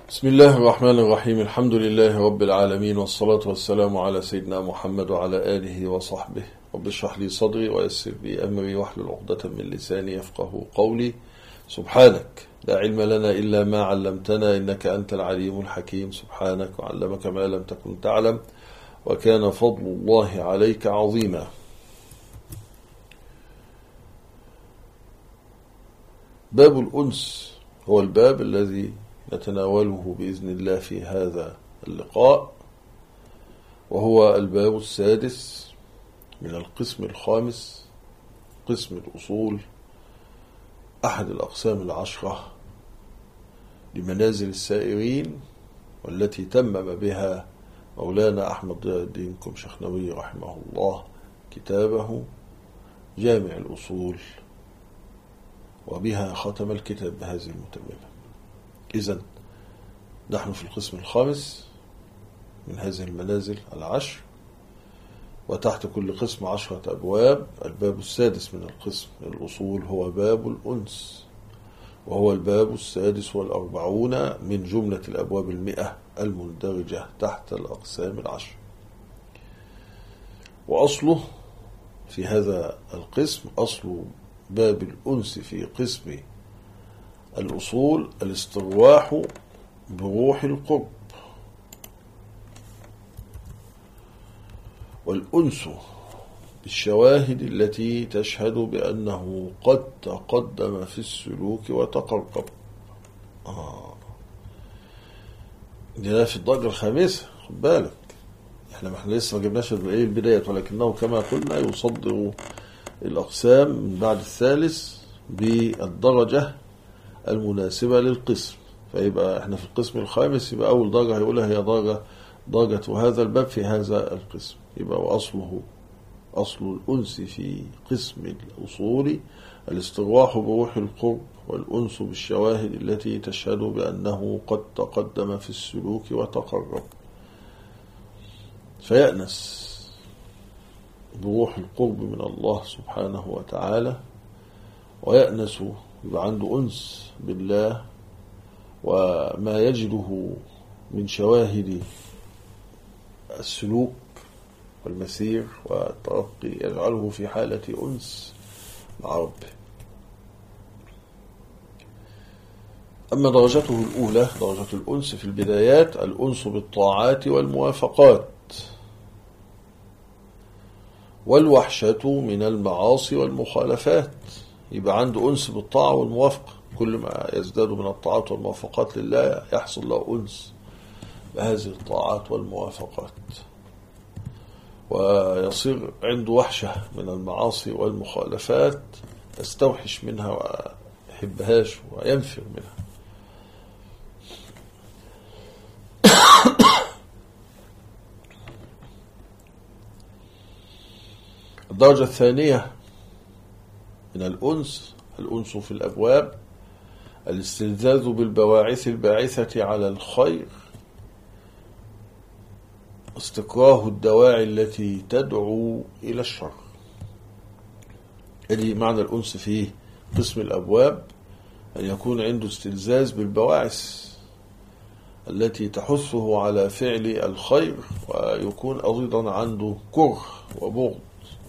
بسم الله الرحمن الرحيم. الحمد لله رب العالمين، والصلاة والسلام على سيدنا محمد وعلى آله وصحبه. رب اشرح لي صدري ويسر لي أمري واحلل عقدة من لساني يفقه قولي. سبحانك لا علم لنا إلا ما علمتنا، إنك أنت العليم الحكيم. سبحانك وعلمك ما لم تكن تعلم، وكان فضل الله عليك عظيما. باب الأنس هو الباب الذي نتناوله بإذن الله في هذا اللقاء، وهو الباب السادس من القسم الخامس، قسم الأصول، أحد الأقسام العشرة لمنازل السائرين، والتي تمم بها مولانا أحمد ضياء الدين كمشخنوي رحمه الله كتابه جامع الأصول، وبها ختم الكتاب بهذه المتممة. إذن نحن في القسم الخامس من هذه المنازل العشر، وتحت كل قسم 10 أبواب. الباب السادس من القسم الأصول هو باب الأنس، وهو الباب السادس والأربعون من جملة الأبواب 100 المندرجة تحت الأقسام العشر. وأصله في هذا القسم، أصل باب الأنس في قسم الأصول الاسترواح بروح القرب، والأنس بالشواهد التي تشهد بأنه قد تقدم في السلوك وتقرب. ده في الدرجة الخامسة، خد بالك، احنا لسه ما جبناش البداية، ولكنه كما قلنا يصدر الأقسام من بعد الثالث بالدرجة المناسبة للقسم. فيبقى احنا في القسم الخامس، يبقى أول درجة هيقولها هي درجة هذا الباب في هذا القسم. يبقى وأصله أصل الأنس في قسم الأصول الاسترواح بروح القرب، والأنس بالشواهد التي تشهد بأنه قد تقدم في السلوك وتقرب. فيأنس بروح القرب من الله سبحانه وتعالى، ويأنس يبقى عنده أنس بالله، وما يجده من شواهد السلوك والمسير والترقي يجعله في حالة أنس مع ربه. أما درجته الأولى، درجة الأنس في البدايات، الأنس بالطاعات والموافقات، والوحشة من المعاصي والمخالفات. يبقى عنده أنس بالطاعة والموافقة، كل ما يزداد من الطاعات والموافقات لله يحصل له أنس بهذه الطاعات والموافقات، ويصير عنده وحشة من المعاصي والمخالفات، يستوحش منها ويحبهاش وينفر منها. الدرجة الثانية من الأنس، الأنس في الأبواب، الاستلذاذ بالبواعث الباعثة على الخير، استكراه الدواعي التي تدعو إلى الشر. هذه معنى الأنس في قسم الأبواب، أن يكون عنده استلذاذ بالبواعث التي تحثه على فعل الخير، ويكون أيضا عنده كره وبغض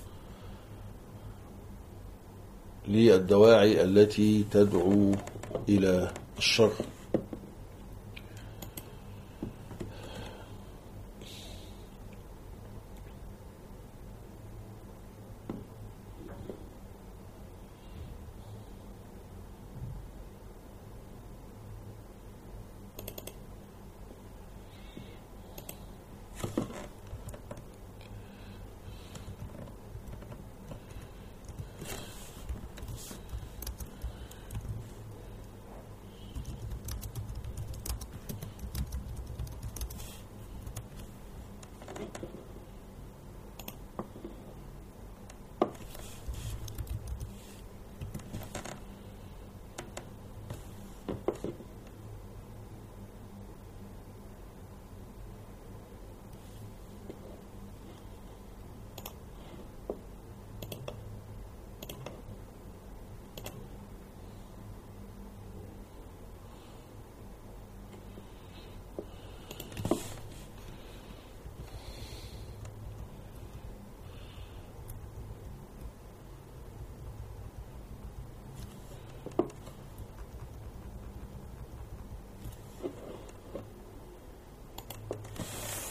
للدواعي التي تدعو إلى الشر.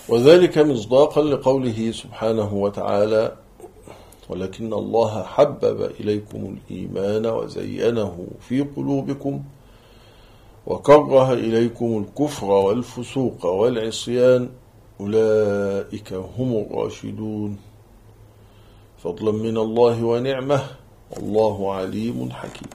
وذلك مصداقا لقوله سبحانه وتعالى: ولكن الله حبب إليكم الإيمان وزينه في قلوبكم وكره إليكم الكفر والفسوق والعصيان أولئك هم الراشدون فضلا من الله ونعمه والله عليم حكيم.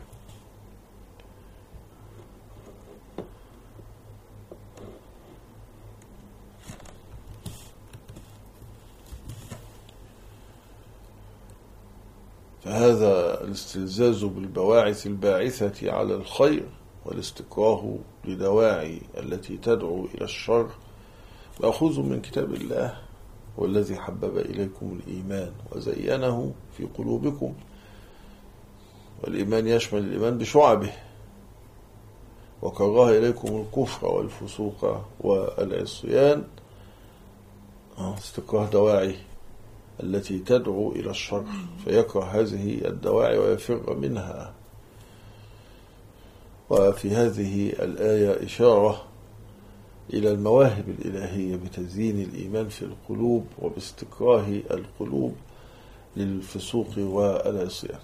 فهذا الاستلزاز بالبواعث الباعثة على الخير والاستكراه لدواعي التي تدعو إلى الشر مأخوذ من كتاب الله، والذي حبب إليكم الإيمان وزينه في قلوبكم. والإيمان يشمل الإيمان بشعبه، وكره إليكم الكفر والفسوق والعصيان، استكراه دواعي التي تدعو إلى الشر، فيكره هذه الدواعي ويفر منها. وفي هذه الآية إشارة إلى المواهب الإلهية بتزيين الإيمان في القلوب وباستكراه القلوب للفسوق والعصيان.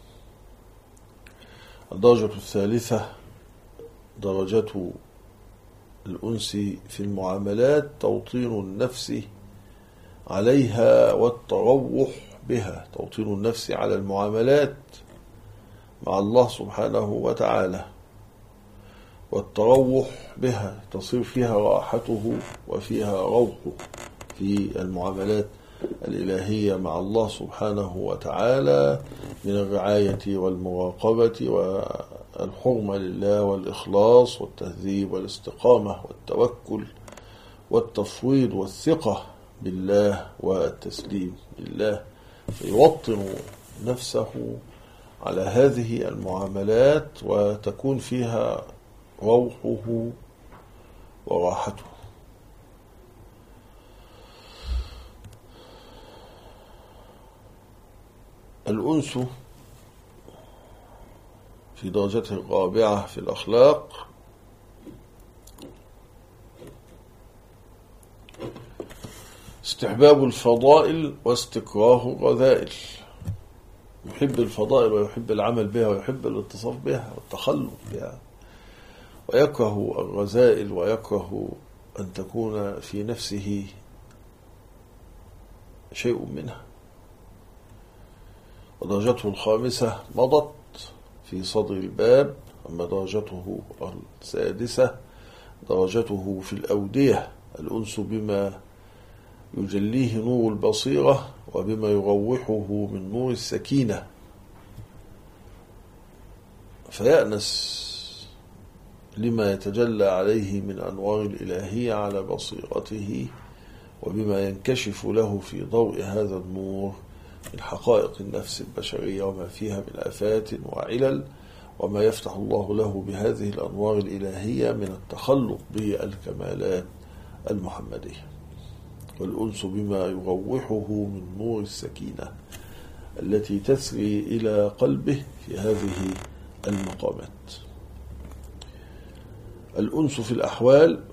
الدرجة الثالثة درجة الأنس في المعاملات، توطين النفس عليها والتروح بها. توطين النفس على المعاملات مع الله سبحانه وتعالى والتروح بها، تصير فيها راحته وفيها روحه في المعاملات الإلهية مع الله سبحانه وتعالى من الرعاية والمراقبة والحرمة لله والإخلاص والتهذيب والاستقامة والتوكل والتفويض والثقة بالله والتسليم لله، فيوطن نفسه على هذه المعاملات وتكون فيها روحه وراحته. الأنس في درجته الرابعة في الأخلاق استحباب الفضائل واستكراه الرذائل. يحب الفضائل ويحب العمل بها ويحب الاتصاف بها والتخلق بها، ويكره الرذائل ويكره أن تكون في نفسه شيء منها. ودرجته الخامسة مضت في صدر الباب. أما درجته السادسة درجته في الأودية، الأنس بما يجليه نور البصيرة وبما يروحه من نور السكينة، فيأنس لما يتجلى عليه من أنوار الإلهية على بصيرته، وبما ينكشف له في ضوء هذا النور من حقائق النفس البشرية وما فيها من آفات وعلل، وما يفتح الله له بهذه الأنوار الإلهية من التخلق بالكمالات المحمدية. والأنس بما يروحه من نور السكينة التي تسري إلى قلبه في هذه المقامات. الأنس في الأحوال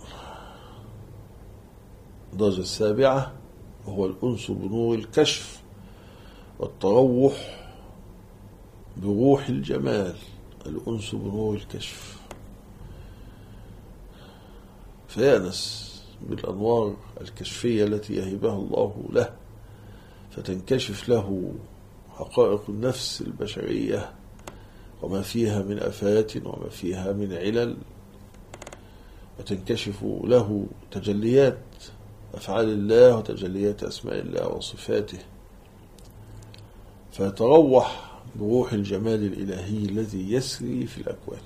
الدرجة السابعة، وهو الأنس بنور الكشف والتروح بروح الجمال. الأنس بنور الكشف، فيأنس بالأنوار الكشفية التي يهبها الله له، فتنكشف له حقائق النفس البشرية وما فيها من آفات وما فيها من علل، وتنكشف له تجليات أفعال الله وتجليات أسماء الله وصفاته، فيتروح بروح الجمال الإلهي الذي يسري في الأكوان.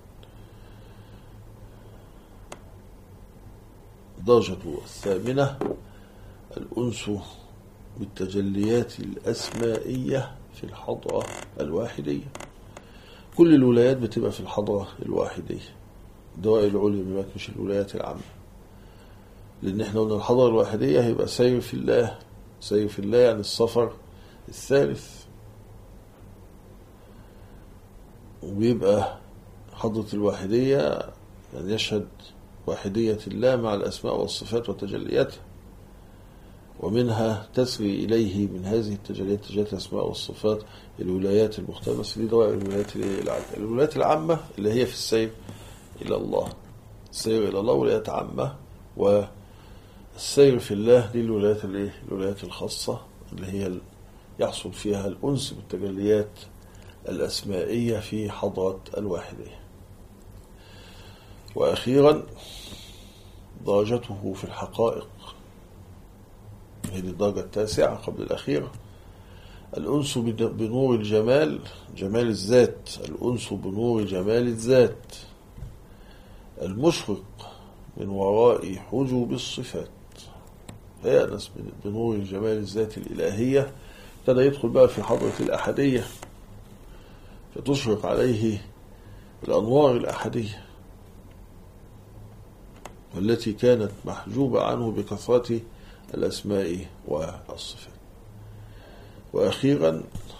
الدرجة الثامنة الأنس بالتجليات الأسمائية في الحضرة الواحدية. كل الولايات بتبقى في الحضرة الواحدية، الدوائر العليا مش الولايات العامة، لأن احنا قلنا الحضرة الواحدية هيبقى سير في الله. سير في الله يعني السفر الثالث، وبيبقى حضرة الواحدية يعني يشهد واحدية الله مع الأسماء والصفات وتجلياتها، ومنها تسري إليه من هذه التجليات تجليات الأسماء والصفات الولايات المختلفة. بس دي دوائر الولايات العامة اللي هي في السير إلى الله. السير إلى الله ولايات عامة، والسير في الله دي الولايات الخاصة اللي هي يحصل فيها الأنس بالتجليات الأسمائية في حضرة الواحدية. وأخيرا درجته في الحقائق، هذه الدرجة التاسعة قبل الأخيرة، الأنس بنور الجمال، جمال الذات، الأنس بنور جمال الذات المشرق من وراء حجب الصفات. فيأنس بنور جمال الذات الإلهية، ابتدى يدخل بقى في حضرة الأحدية، فتشرق عليه الأنوار الأحدية والتي كانت محجوبة عنه بكثرة الأسماء والصفات. وأخيرا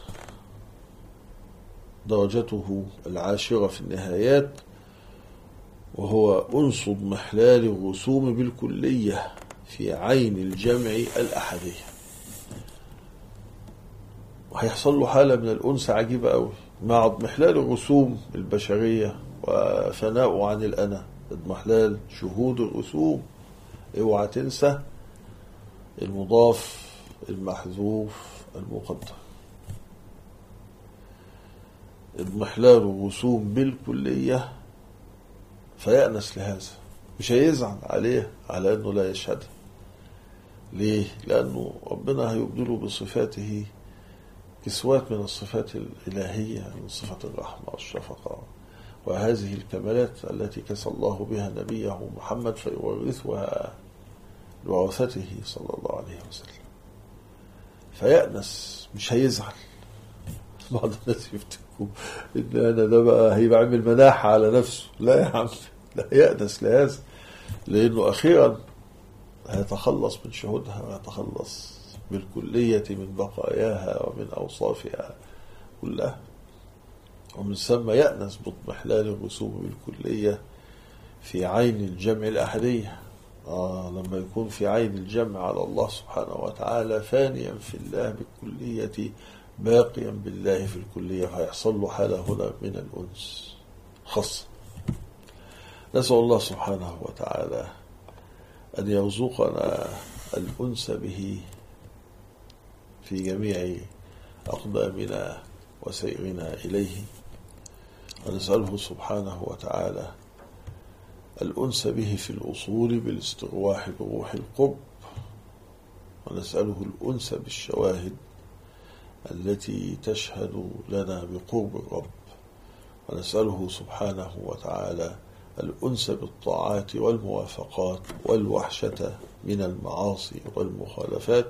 درجته العاشرة في النهايات، وهو أنس اضمحلال الرسوم بالكلية في عين الجمع الأحدية. وهيحصل له حالة من الأنس عجيبة أوي مع اضمحلال الرسوم البشرية وفناء عن الأنا. اضمحلال شهود الرسوم، اوعى تنسى المضاف المحذوف المقدر. اضمحلال الرسوم بالكلية، فيأنس لهذا، مش هيزعل عليه على أنه لا يشهد. ليه؟ لأنه ربنا هيبدله بصفاته كسوات من الصفات الإلهية، من صفة الرحمة والشفقة وهذه الكمالات التي كسى الله بها نبيه محمد فيورثها لورثته صلى الله عليه وسلم. فيأنس، مش هيزعل. بعض الناس يفتكروا إن أنا ده بقى هيبقى عامل مناحة على نفسه. لا يا عم، لا يأنس لهذا، لأنه أخيرا هيتخلص من شهودها ويتخلص بالكلية من بقاياها ومن أوصافها كلها. ومن ثم يأنس باضمحلال الرسوم بالكلية في عين الجمع الأحدية. لما يكون في عين الجمع على الله سبحانه وتعالى فانيا في الله بالكلية باقيا بالله في الكلية، هيحصل له حالة هنا من الأنس خاصة. نسأل الله سبحانه وتعالى أن يرزقنا الأنس به في جميع أقدامنا وسيرنا إليه، ونسأله سبحانه وتعالى الأنس به في الأصول بالاسترواح بروح القرب، ونسأله الأنس بالشواهد التي تشهد لنا بقرب الرب، ونسأله سبحانه وتعالى الأنس بالطاعات والموافقات والوحشة من المعاصي والمخالفات،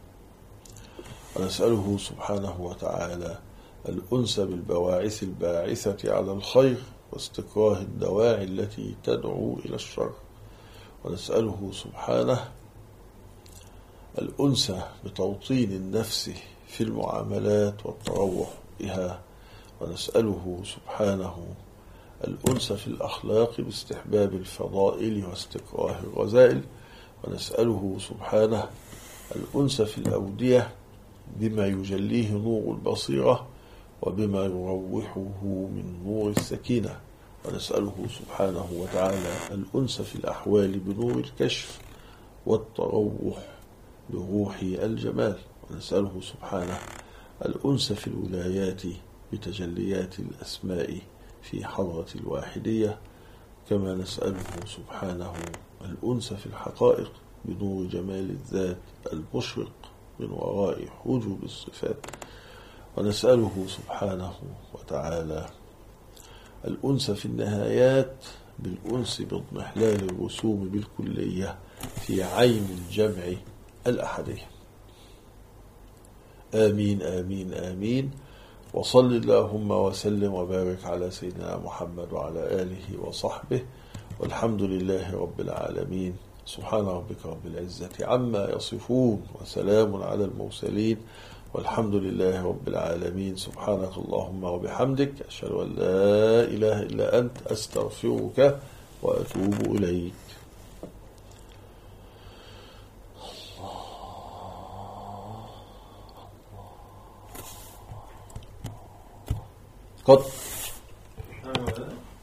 ونسأله سبحانه وتعالى الأنس بالبواعث الباعثة على الخير واستكراه الدواعي التي تدعو إلى الشر، ونسأله سبحانه الأنس بتوطين النفس في المعاملات والتروح بها، ونسأله سبحانه الأنس في الأخلاق باستحباب الفضائل واستكراه الرذائل، ونسأله سبحانه الأنس في الأودية بما يجليه نور البصيرة وبما يروحه من نور السكينة، ونسأله سبحانه وتعالى الأنس في الأحوال بنور الكشف والتروح بروح الجمال، ونسأله سبحانه الأنس في الولايات بتجليات الأسماء في حضرة الواحدية، كما نسأله سبحانه الأنس في الحقائق بنور جمال الذات المشرق من وراء حجب الصفات، ونسأله سبحانه وتعالى الأنس في النهايات بالأنس باضمحلال الرسوم بالكلية في عين الجمع الأحدية. آمين آمين آمين. وصل اللهم وسلم وبارك على سيدنا محمد وعلى آله وصحبه، والحمد لله رب العالمين. سبحان ربك رب العزة عما يصفون، وسلام على المرسلين، والحمد لله رب العالمين. سبحانك اللهم وبحمدك، أشهد أن لا إله إلا أنت، أستغفرك وأتوب إليك. قد